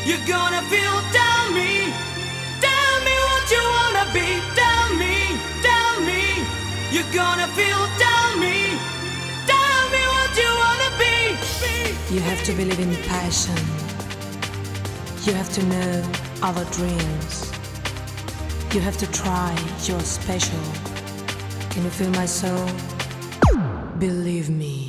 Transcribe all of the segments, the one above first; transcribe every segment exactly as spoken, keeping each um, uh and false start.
You're gonna feel, tell me, tell me what you wanna be, tell me, tell me. You're gonna feel, tell me, tell me what you wanna be, be. You have to believe in passion. You have to know other dreams. You have to try, you're special. Can you feel my soul? Believe me.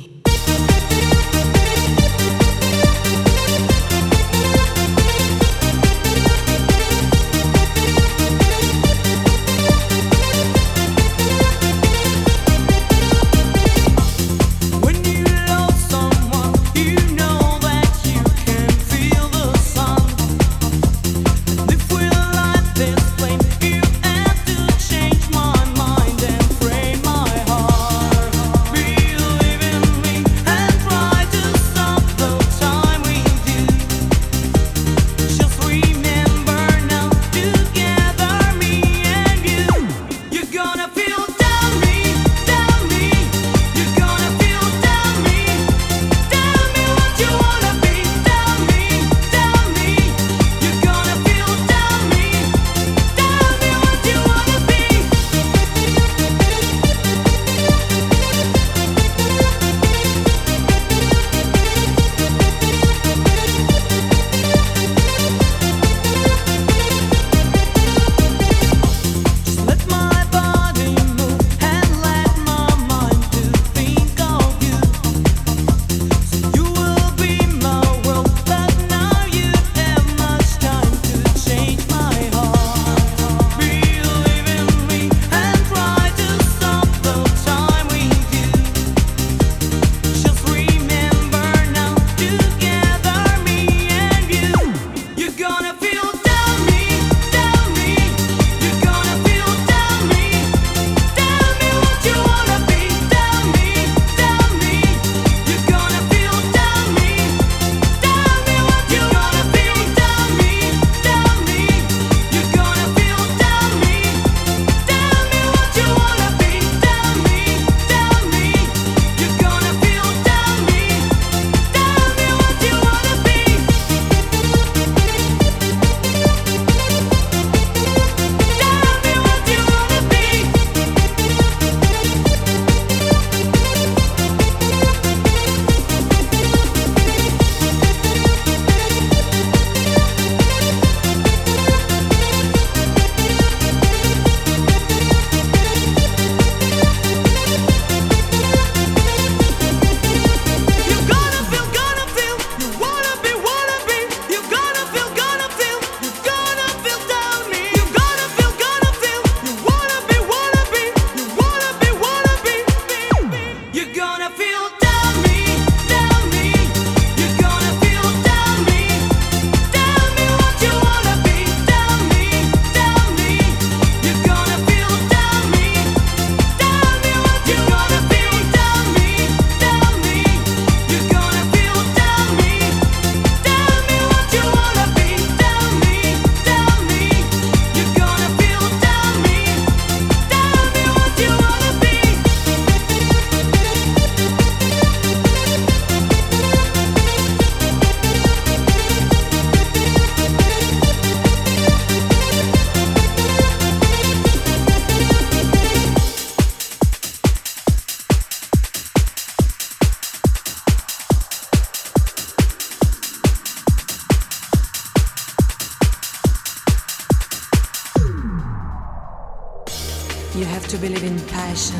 You have to believe in passion.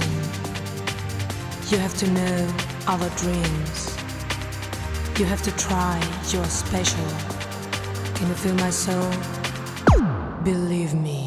You have to know other dreams. You have to try, you're special. Can you feel my soul? Believe me.